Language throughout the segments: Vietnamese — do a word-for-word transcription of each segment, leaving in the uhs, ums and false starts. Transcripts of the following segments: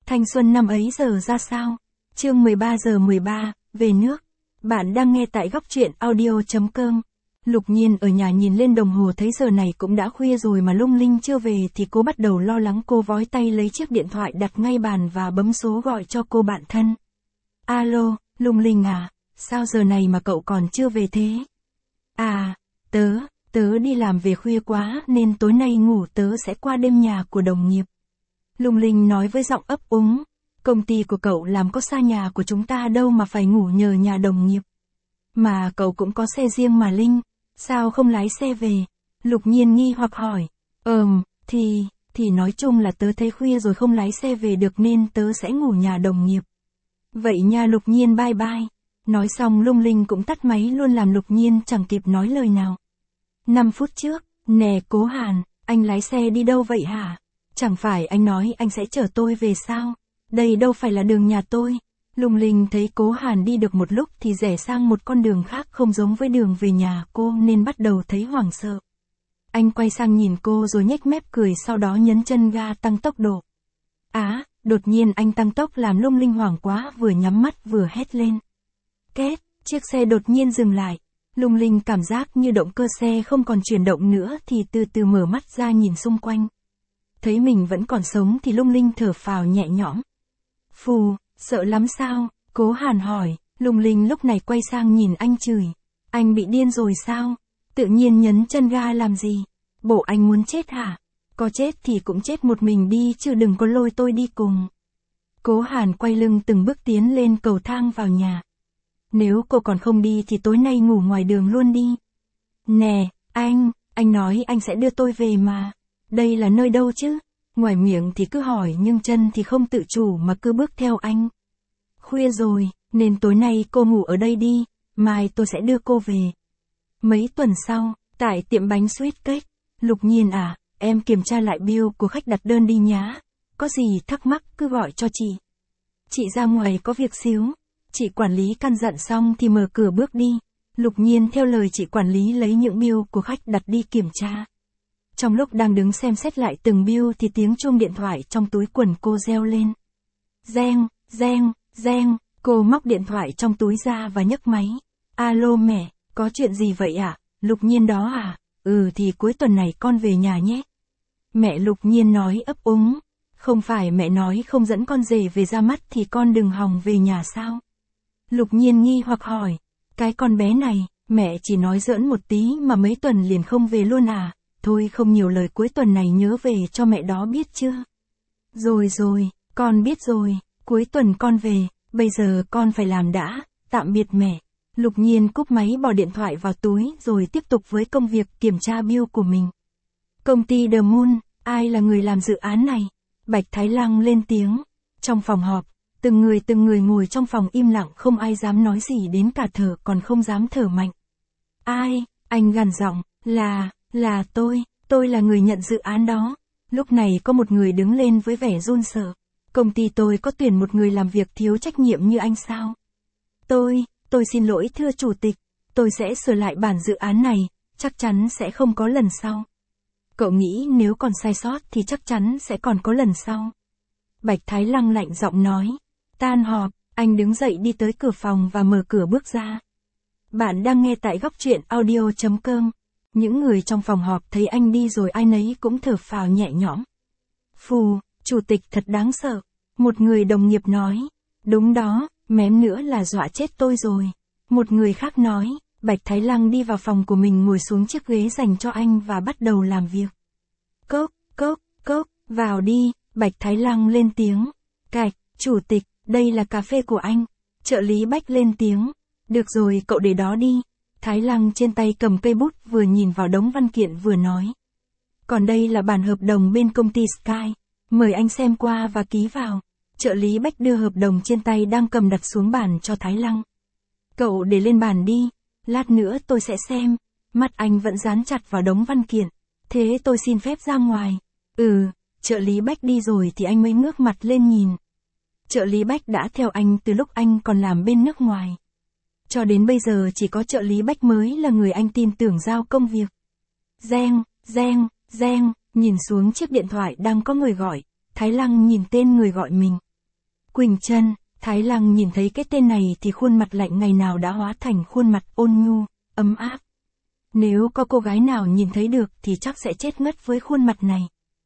Thanh xuân năm ấy giờ ra sao? Chương mười ba giờ mười ba, về nước. Bạn đang nghe tại góc truyện audio chấm com. Lục Nhiên ở nhà nhìn lên đồng hồ thấy giờ này cũng đã khuya rồi mà Lung Linh chưa về thì cô bắt đầu lo lắng. Cô vói tay lấy chiếc điện thoại đặt ngay bàn và bấm số gọi cho cô bạn thân. Alo, Lung Linh à, sao giờ này mà cậu còn chưa về thế? À, tớ, tớ đi làm về khuya quá nên tối nay ngủ, tớ sẽ qua đêm nhà của đồng nghiệp. Lung Linh nói với giọng ấp úng, công ty của cậu làm có xa nhà của chúng ta đâu mà phải ngủ nhờ nhà đồng nghiệp. Mà cậu cũng có xe riêng mà Linh, sao không lái xe về? Lục Nhiên nghi hoặc hỏi, ờm, thì, thì nói chung là tớ thấy khuya rồi không lái xe về được nên tớ sẽ ngủ nhà đồng nghiệp. Vậy nha Lục Nhiên, bye bye. Nói xong Lung Linh cũng tắt máy luôn làm Lục Nhiên chẳng kịp nói lời nào. năm phút trước, nè Cố Hàn, anh lái xe đi đâu vậy hả? Chẳng phải anh nói anh sẽ chở tôi về sao? Đây đâu phải là đường nhà tôi. Lung Linh thấy Cố Hàn đi được một lúc thì rẽ sang một con đường khác không giống với đường về nhà cô nên bắt đầu thấy hoảng sợ. Anh quay sang nhìn cô rồi nhếch mép cười, sau đó nhấn chân ga tăng tốc độ. Á, đột nhiên anh tăng tốc làm Lung Linh hoảng quá, vừa nhắm mắt vừa hét lên. Két, chiếc xe đột nhiên dừng lại. Lung Linh cảm giác như động cơ xe không còn chuyển động nữa thì từ từ mở mắt ra nhìn xung quanh. Thấy mình vẫn còn sống thì Lung Linh thở phào nhẹ nhõm. Phù, sợ lắm sao? Cố Hàn hỏi. Lung Linh lúc này quay sang nhìn anh chửi. Anh bị điên rồi sao? Tự nhiên nhấn chân ga làm gì? Bộ anh muốn chết hả? Có chết thì cũng chết một mình đi chứ đừng có lôi tôi đi cùng. Cố Hàn quay lưng từng bước tiến lên cầu thang vào nhà. Nếu cô còn không đi thì tối nay ngủ ngoài đường luôn đi. Nè, anh, anh nói anh sẽ đưa tôi về mà. Đây là nơi đâu chứ? Ngoài miệng thì cứ hỏi nhưng chân thì không tự chủ mà cứ bước theo anh. Khuya rồi, nên tối nay cô ngủ ở đây đi, mai tôi sẽ đưa cô về. Mấy tuần sau, tại tiệm bánh Sweet Cake, Lục Nhiên à, em kiểm tra lại bill của khách đặt đơn đi nhá. Có gì thắc mắc cứ gọi cho chị. Chị ra ngoài có việc xíu. Chị quản lý căn dặn xong thì mở cửa bước đi. Lục Nhiên theo lời chị quản lý lấy những bill của khách đặt đi kiểm tra. Trong lúc đang đứng xem xét lại từng bill thì tiếng chuông điện thoại trong túi quần cô reo lên. Reng, reng, reng, cô móc điện thoại trong túi ra và nhấc máy. Alo mẹ, có chuyện gì vậy ạ? À? Lục Nhiên đó à? Ừ thì cuối tuần này con về nhà nhé. Mẹ Lục Nhiên nói ấp úng. Không phải mẹ nói không dẫn con rể về ra mắt thì con đừng hòng về nhà sao? Lục Nhiên nghi hoặc hỏi. Cái con bé này, mẹ chỉ nói giỡn một tí mà mấy tuần liền không về luôn à? Thôi không nhiều lời, cuối tuần này nhớ về cho mẹ đó biết chưa? Rồi rồi, con biết rồi, cuối tuần con về, bây giờ con phải làm đã, tạm biệt mẹ. Lục Nhiên cúp máy bỏ điện thoại vào túi rồi tiếp tục với công việc kiểm tra bill của mình. Công ty The Moon, ai là người làm dự án này? Bạch Thái Lăng lên tiếng. Trong phòng họp, từng người từng người ngồi trong phòng im lặng, không ai dám nói gì, đến cả thở còn không dám thở mạnh. Ai? Anh gằn giọng, là... Là tôi, tôi là người nhận dự án đó. Lúc này có một người đứng lên với vẻ run sợ. Công ty tôi có tuyển một người làm việc thiếu trách nhiệm như anh sao? Tôi, tôi xin lỗi thưa chủ tịch. Tôi sẽ sửa lại bản dự án này, chắc chắn sẽ không có lần sau. Cậu nghĩ nếu còn sai sót thì chắc chắn sẽ còn có lần sau. Bạch Thái Lăng lạnh giọng nói. Tan họp, anh đứng dậy đi tới cửa phòng và mở cửa bước ra. Bạn đang nghe tại góc truyện audio chấm com. Những người trong phòng họp thấy anh đi rồi ai nấy cũng thở phào nhẹ nhõm. Phù, chủ tịch thật đáng sợ. Một người đồng nghiệp nói. Đúng đó, mém nữa là dọa chết tôi rồi. Một người khác nói. Bạch Thái Lăng đi vào phòng của mình, ngồi xuống chiếc ghế dành cho anh và bắt đầu làm việc. Cốc, cốc, cốc, vào đi, Bạch Thái Lăng lên tiếng. Cạch, chủ tịch, đây là cà phê của anh. Trợ lý Bách lên tiếng. Được rồi, cậu để đó đi. Thái Lăng trên tay cầm cây bút vừa nhìn vào đống văn kiện vừa nói. Còn đây là bản hợp đồng bên công ty Sky. Mời anh xem qua và ký vào. Trợ lý Bách đưa hợp đồng trên tay đang cầm đặt xuống bàn cho Thái Lăng. Cậu để lên bàn đi. Lát nữa tôi sẽ xem. Mắt anh vẫn dán chặt vào đống văn kiện. Thế tôi xin phép ra ngoài. Ừ, trợ lý Bách đi rồi thì anh mới ngước mặt lên nhìn. Trợ lý Bách đã theo anh từ lúc anh còn làm bên nước ngoài. Cho đến bây giờ chỉ có trợ lý Bách mới là người anh tin tưởng giao công việc. Reng, reng, reng, nhìn xuống chiếc điện thoại đang có người gọi. Thái Lăng nhìn tên người gọi mình. Quỳnh Trân. Thái Lăng nhìn thấy cái tên này thì khuôn mặt lạnh ngày nào đã hóa thành khuôn mặt ôn nhu, ấm áp. Nếu có cô gái nào nhìn thấy được thì chắc sẽ chết ngất với khuôn mặt này.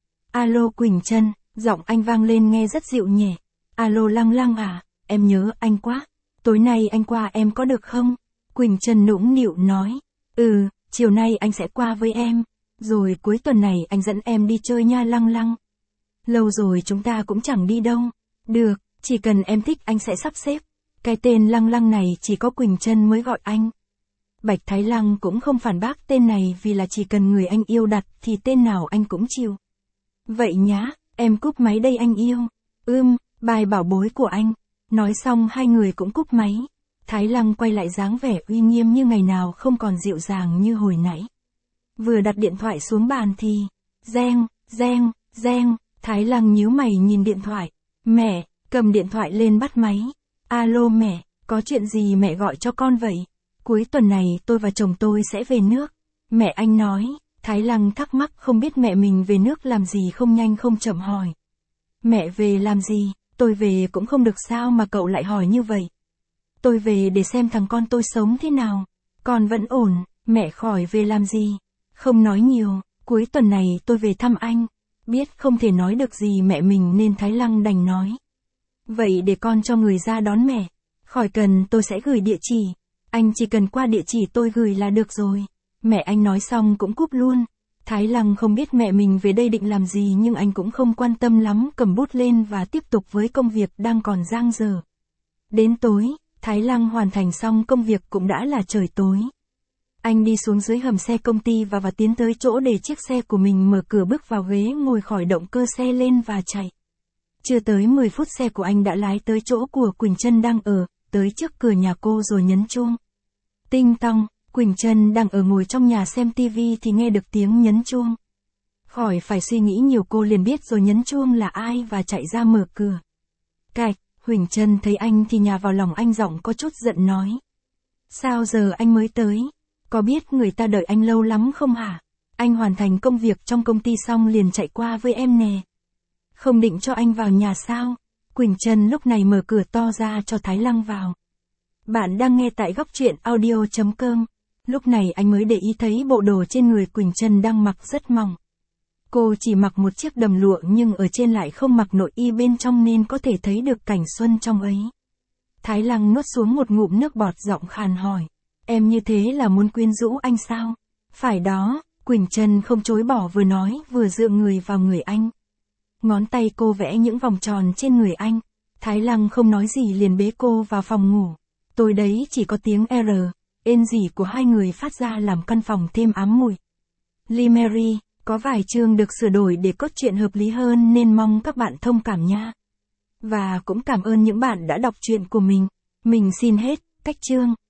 Alo Quỳnh Trân, giọng anh vang lên nghe rất dịu nhẹ. Alo Lăng Lăng à, em nhớ anh quá. Tối nay anh qua em có được không? Quỳnh Trân nũng nịu nói. Ừ, chiều nay anh sẽ qua với em. Rồi cuối tuần này anh dẫn em đi chơi nha Lăng Lăng. Lâu rồi chúng ta cũng chẳng đi đâu. Được, chỉ cần em thích anh sẽ sắp xếp. Cái tên Lăng Lăng này chỉ có Quỳnh Trân mới gọi anh. Bạch Thái Lăng cũng không phản bác tên này vì là chỉ cần người anh yêu đặt thì tên nào anh cũng chịu. Vậy nhá, em cúp máy đây anh yêu. Ưm, bài bảo bối của anh. Nói xong hai người cũng cúp máy. Thái Lăng quay lại dáng vẻ uy nghiêm như ngày nào không còn dịu dàng như hồi nãy. Vừa đặt điện thoại xuống bàn thì... Reng, reng, reng. Thái Lăng nhíu mày nhìn điện thoại. Mẹ, cầm điện thoại lên bắt máy. Alo mẹ, có chuyện gì mẹ gọi cho con vậy? Cuối tuần này tôi và chồng tôi sẽ về nước. Mẹ anh nói. Thái Lăng thắc mắc không biết mẹ mình về nước làm gì không nhanh không chậm hỏi. Mẹ về làm gì? Tôi về cũng không được sao mà cậu lại hỏi như vậy? Tôi về để xem thằng con tôi sống thế nào. Con vẫn ổn, mẹ khỏi về làm gì? Không nói nhiều, cuối tuần này tôi về thăm anh. Biết không thể nói được gì mẹ mình nên Thái Lăng đành nói. Vậy để con cho người ra đón mẹ. Khỏi cần tôi sẽ gửi địa chỉ. Anh chỉ cần qua địa chỉ tôi gửi là được rồi. Mẹ anh nói xong cũng cúp luôn. Thái Lăng không biết mẹ mình về đây định làm gì nhưng anh cũng không quan tâm lắm, cầm bút lên và tiếp tục với công việc đang còn dang dở. Đến tối, Thái Lăng hoàn thành xong công việc cũng đã là trời tối. Anh đi xuống dưới hầm xe công ty và và tiến tới chỗ để chiếc xe của mình, mở cửa bước vào ghế ngồi, khỏi động cơ xe lên và chạy. Chưa tới mười phút xe của anh đã lái tới chỗ của Quỳnh Trân đang ở, tới trước cửa nhà cô rồi nhấn chuông. Tinh tong, Quỳnh Trân đang ở ngồi trong nhà xem tivi thì nghe được tiếng nhấn chuông. Khỏi phải suy nghĩ nhiều cô liền biết rồi nhấn chuông là ai và chạy ra mở cửa. Cạch, Quỳnh Trân thấy anh thì nhào vào lòng anh, giọng có chút giận nói. Sao giờ anh mới tới? Có biết người ta đợi anh lâu lắm không hả? Anh hoàn thành công việc trong công ty xong liền chạy qua với em nè. Không định cho anh vào nhà sao? Quỳnh Trân lúc này mở cửa to ra cho Thái Lăng vào. Bạn đang nghe tại góc truyện audio chấm com. Lúc này anh mới để ý thấy bộ đồ trên người Quỳnh Trân đang mặc rất mỏng. Cô chỉ mặc một chiếc đầm lụa nhưng ở trên lại không mặc nội y bên trong nên có thể thấy được cảnh xuân trong ấy. Thái Lăng nuốt xuống một ngụm nước bọt, giọng khàn hỏi. Em như thế là muốn quyến rũ anh sao? Phải đó, Quỳnh Trân không chối bỏ, vừa nói vừa dựa người vào người anh. Ngón tay cô vẽ những vòng tròn trên người anh. Thái Lăng không nói gì liền bế cô vào phòng ngủ. Tối đấy chỉ có tiếng R, ên rỉ của hai người phát ra làm căn phòng thêm ám mùi. Lee Mary, có vài chương được sửa đổi để cốt truyện hợp lý hơn nên mong các bạn thông cảm nha. Và cũng cảm ơn những bạn đã đọc truyện của mình. Mình xin hết, cách chương.